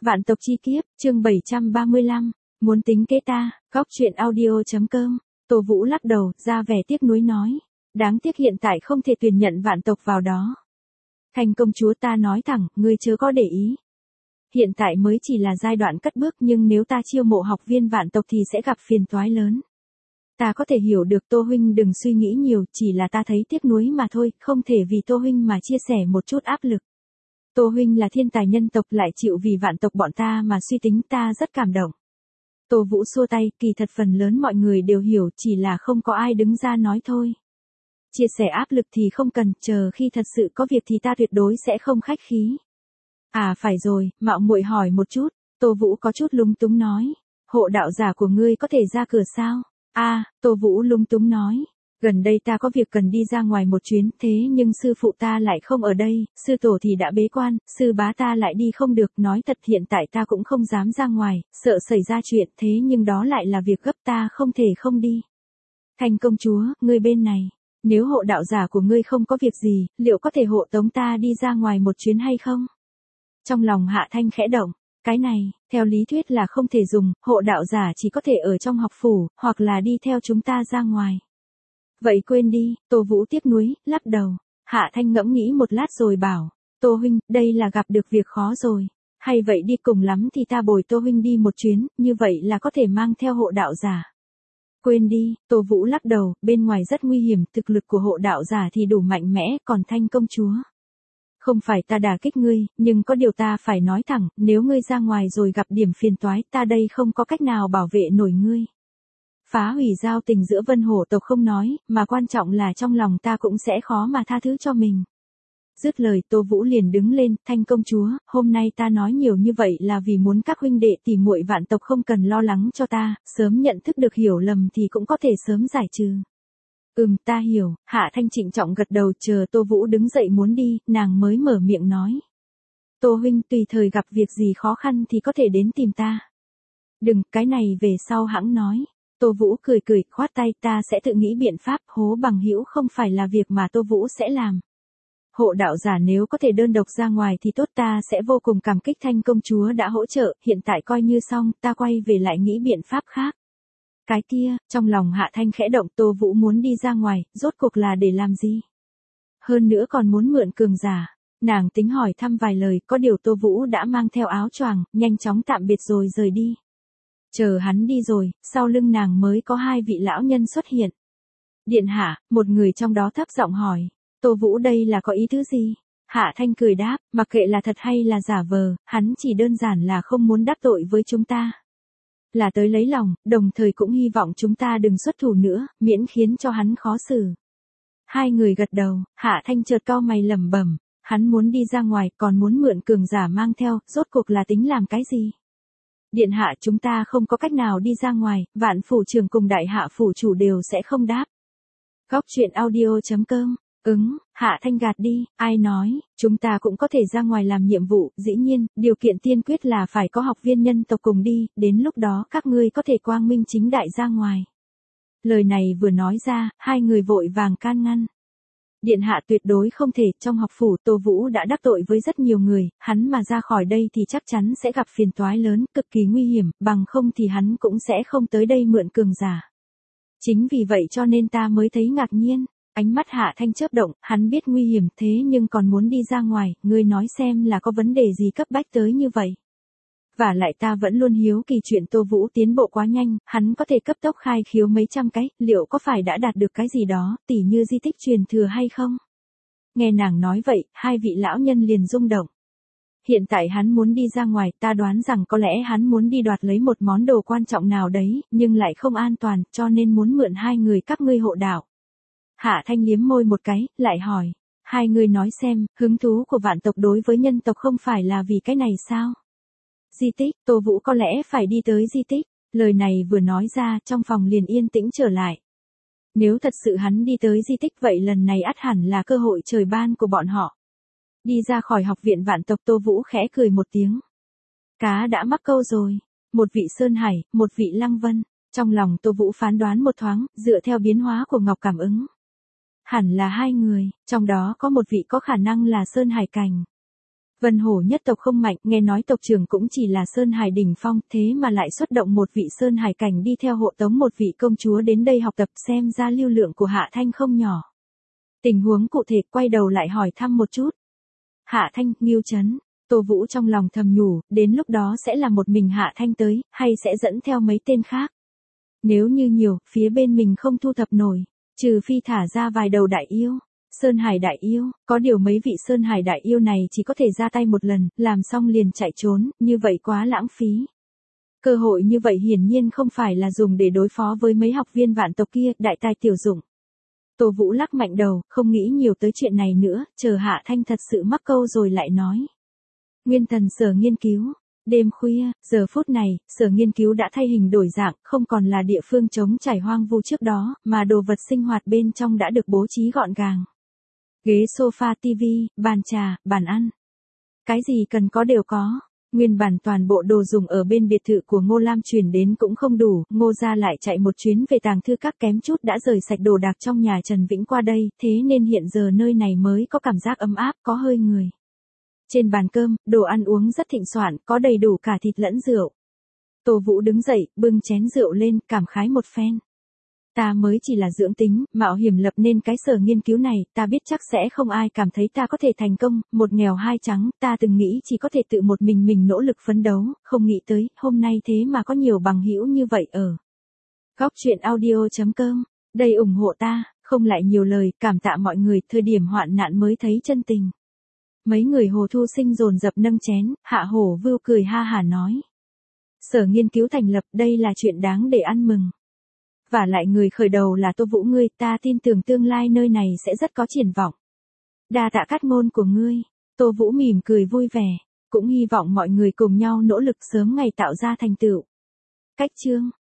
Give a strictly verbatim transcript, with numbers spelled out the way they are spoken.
Vạn tộc chi kiếp, chương bảy trăm ba mươi lăm, muốn tính kế ta, góc chuyện audio.com, Tô Vũ lắc đầu, ra vẻ tiếc nuối nói. Đáng tiếc hiện tại không thể tuyển nhận vạn tộc vào đó. Thành công chúa ta nói thẳng, ngươi chớ có để ý. Hiện tại mới chỉ là giai đoạn cất bước nhưng nếu ta chiêu mộ học viên vạn tộc thì sẽ gặp phiền toái lớn. Ta có thể hiểu được Tô Huynh đừng suy nghĩ nhiều, chỉ là ta thấy tiếc nuối mà thôi, không thể vì Tô Huynh mà chia sẻ một chút áp lực. Tô Huynh là thiên tài nhân tộc lại chịu vì vạn tộc bọn ta mà suy tính, ta rất cảm động. Tô Vũ xua tay, kỳ thật phần lớn mọi người đều hiểu, chỉ là không có ai đứng ra nói thôi. Chia sẻ áp lực thì không cần, chờ khi thật sự có việc thì ta tuyệt đối sẽ không khách khí. À phải rồi, mạo muội hỏi một chút, Tô Vũ có chút lúng túng nói. Hộ đạo giả của ngươi có thể ra cửa sao? À, Tô Vũ lúng túng nói. Gần đây ta có việc cần đi ra ngoài một chuyến, thế nhưng sư phụ ta lại không ở đây, sư tổ thì đã bế quan, sư bá ta lại đi không được, nói thật hiện tại ta cũng không dám ra ngoài, sợ xảy ra chuyện, thế nhưng đó lại là việc gấp ta không thể không đi. Thành công chúa, ngươi bên này, nếu hộ đạo giả của ngươi không có việc gì, liệu có thể hộ tống ta đi ra ngoài một chuyến hay không? Trong lòng Hạ Thanh khẽ động. Cái này, theo lý thuyết là không thể dùng, hộ đạo giả chỉ có thể ở trong học phủ, hoặc là đi theo chúng ta ra ngoài. Vậy quên đi, Tô Vũ tiếc nuối, lắc đầu. Hạ Thanh ngẫm nghĩ một lát rồi bảo, Tô Huynh, đây là gặp được việc khó rồi. Hay vậy đi, cùng lắm thì ta bồi Tô Huynh đi một chuyến, như vậy là có thể mang theo hộ đạo giả. Quên đi, Tô Vũ lắc đầu, bên ngoài rất nguy hiểm, thực lực của hộ đạo giả thì đủ mạnh mẽ, còn Thanh công chúa. Không phải ta đả kích ngươi, nhưng có điều ta phải nói thẳng, nếu ngươi ra ngoài rồi gặp điểm phiền toái, ta đây không có cách nào bảo vệ nổi ngươi. Phá hủy giao tình giữa Vân Hổ tộc không nói, mà quan trọng là trong lòng ta cũng sẽ khó mà tha thứ cho mình. Dứt lời Tô Vũ liền đứng lên, Thanh công chúa, hôm nay ta nói nhiều như vậy là vì muốn các huynh đệ tỷ muội vạn tộc không cần lo lắng cho ta, sớm nhận thức được hiểu lầm thì cũng có thể sớm giải trừ. Ừm, ta hiểu, Hạ Thanh trịnh trọng gật đầu, chờ Tô Vũ đứng dậy muốn đi, nàng mới mở miệng nói. Tô Huynh tùy thời gặp việc gì khó khăn thì có thể đến tìm ta. Đừng, cái này về sau hãng nói. Tô Vũ cười cười, khoát tay, ta sẽ tự nghĩ biện pháp, hố bằng hữu không phải là việc mà Tô Vũ sẽ làm. Hộ đạo giả nếu có thể đơn độc ra ngoài thì tốt, ta sẽ vô cùng cảm kích Thanh công chúa đã hỗ trợ, hiện tại coi như xong, ta quay về lại nghĩ biện pháp khác. Cái kia, trong lòng Hạ Thanh khẽ động, Tô Vũ muốn đi ra ngoài, rốt cuộc là để làm gì? Hơn nữa còn muốn mượn cường giả. Nàng tính hỏi thăm vài lời, có điều Tô Vũ đã mang theo áo choàng, nhanh chóng tạm biệt rồi rời đi. Chờ hắn đi rồi, sau lưng nàng mới có hai vị lão nhân xuất hiện. Điện hạ, một người trong đó thấp giọng hỏi, Tô Vũ đây là có ý thứ gì? Hạ Thanh cười đáp, mặc kệ là thật hay là giả vờ, hắn chỉ đơn giản là không muốn đắc tội với chúng ta. Là tới lấy lòng, đồng thời cũng hy vọng chúng ta đừng xuất thủ nữa, miễn khiến cho hắn khó xử. Hai người gật đầu, Hạ Thanh chợt cau mày lẩm bẩm, hắn muốn đi ra ngoài, còn muốn mượn cường giả mang theo, rốt cuộc là tính làm cái gì? Điện hạ, chúng ta không có cách nào đi ra ngoài, Vạn phủ trưởng cùng đại hạ phủ chủ đều sẽ không đáp. Góc chuyện audio.com, ứng, Hạ Thanh gạt đi, ai nói, chúng ta cũng có thể ra ngoài làm nhiệm vụ, dĩ nhiên, điều kiện tiên quyết là phải có học viên nhân tộc cùng đi, đến lúc đó các ngươi có thể quang minh chính đại ra ngoài. Lời này vừa nói ra, hai người vội vàng can ngăn. Điện hạ tuyệt đối không thể, trong học phủ Tô Vũ đã đắc tội với rất nhiều người, hắn mà ra khỏi đây thì chắc chắn sẽ gặp phiền toái lớn, cực kỳ nguy hiểm, bằng không thì hắn cũng sẽ không tới đây mượn cường giả. Chính vì vậy cho nên ta mới thấy ngạc nhiên, ánh mắt Hạ Thanh chớp động, hắn biết nguy hiểm thế nhưng còn muốn đi ra ngoài, ngươi nói xem là có vấn đề gì cấp bách tới như vậy. Và lại ta vẫn luôn hiếu kỳ chuyện Tô Vũ tiến bộ quá nhanh, hắn có thể cấp tốc khai khiếu mấy trăm cái, liệu có phải đã đạt được cái gì đó, tỉ như di tích truyền thừa hay không? Nghe nàng nói vậy, hai vị lão nhân liền rung động. Hiện tại hắn muốn đi ra ngoài, ta đoán rằng có lẽ hắn muốn đi đoạt lấy một món đồ quan trọng nào đấy, nhưng lại không an toàn, cho nên muốn mượn hai người các ngươi hộ đạo. Hạ Thanh liếm môi một cái, lại hỏi, hai người nói xem, hứng thú của vạn tộc đối với nhân tộc không phải là vì cái này sao? Di tích, Tô Vũ có lẽ phải đi tới di tích, lời này vừa nói ra, trong phòng liền yên tĩnh trở lại. Nếu thật sự hắn đi tới di tích vậy lần này ắt hẳn là cơ hội trời ban của bọn họ. Đi ra khỏi học viện vạn tộc, Tô Vũ khẽ cười một tiếng. Cá đã mắc câu rồi, một vị Sơn Hải, một vị Lăng Vân, trong lòng Tô Vũ phán đoán một thoáng, dựa theo biến hóa của Ngọc cảm ứng. Hẳn là hai người, trong đó có một vị có khả năng là Sơn Hải cảnh. Vân Hổ nhất tộc không mạnh, nghe nói tộc trưởng cũng chỉ là Sơn Hải đỉnh phong, thế mà lại xuất động một vị Sơn Hải cảnh đi theo hộ tống một vị công chúa đến đây học tập, xem ra lưu lượng của Hạ Thanh không nhỏ. Tình huống cụ thể, quay đầu lại hỏi thăm một chút. Hạ Thanh, Ngưu Trấn, Tô Vũ trong lòng thầm nhủ, đến lúc đó sẽ là một mình Hạ Thanh tới, hay sẽ dẫn theo mấy tên khác. Nếu như nhiều, phía bên mình không thu thập nổi, trừ phi thả ra vài đầu đại yêu. Sơn Hải đại yêu, có điều mấy vị Sơn Hải đại yêu này chỉ có thể ra tay một lần, làm xong liền chạy trốn, như vậy quá lãng phí. Cơ hội như vậy hiển nhiên không phải là dùng để đối phó với mấy học viên vạn tộc kia, đại tài tiểu dụng. Tô Vũ lắc mạnh đầu, không nghĩ nhiều tới chuyện này nữa, chờ Hạ Thanh thật sự mắc câu rồi lại nói. Nguyên thần Sở Nghiên Cứu. Đêm khuya, giờ phút này, Sở Nghiên Cứu đã thay hình đổi dạng, không còn là địa phương trống trải hoang vu trước đó, mà đồ vật sinh hoạt bên trong đã được bố trí gọn gàng. Ghế sofa, tivi, bàn trà, bàn ăn. Cái gì cần có đều có. Nguyên bản toàn bộ đồ dùng ở bên biệt thự của Ngô Lam chuyển đến cũng không đủ, Ngô gia lại chạy một chuyến về tàng thư các kém chút đã rời sạch đồ đạc trong nhà Trần Vĩnh qua đây, thế nên hiện giờ nơi này mới có cảm giác ấm áp, có hơi người. Trên bàn cơm, đồ ăn uống rất thịnh soạn, có đầy đủ cả thịt lẫn rượu. Tô Vũ đứng dậy, bưng chén rượu lên, cảm khái một phen. Ta mới chỉ là dưỡng tính, mạo hiểm lập nên cái Sở Nghiên Cứu này, ta biết chắc sẽ không ai cảm thấy ta có thể thành công, một nghèo hai trắng, ta từng nghĩ chỉ có thể tự một mình mình nỗ lực phấn đấu, không nghĩ tới, hôm nay thế mà có nhiều bằng hữu như vậy ở. Góc truyện audio chấm com, đây ủng hộ ta, không lại nhiều lời, cảm tạ mọi người, thời điểm hoạn nạn mới thấy chân tình. Mấy người Hồ Thu Sinh dồn dập nâng chén, Hạ Hổ Vưu cười ha hả nói. Sở Nghiên Cứu thành lập, đây là chuyện đáng để ăn mừng. Và lại người khởi đầu là Tô Vũ ngươi, ta tin tưởng tương lai nơi này sẽ rất có triển vọng. Đa tạ cát ngôn của ngươi. Tô Vũ mỉm cười vui vẻ, cũng hy vọng mọi người cùng nhau nỗ lực sớm ngày tạo ra thành tựu. Cách chương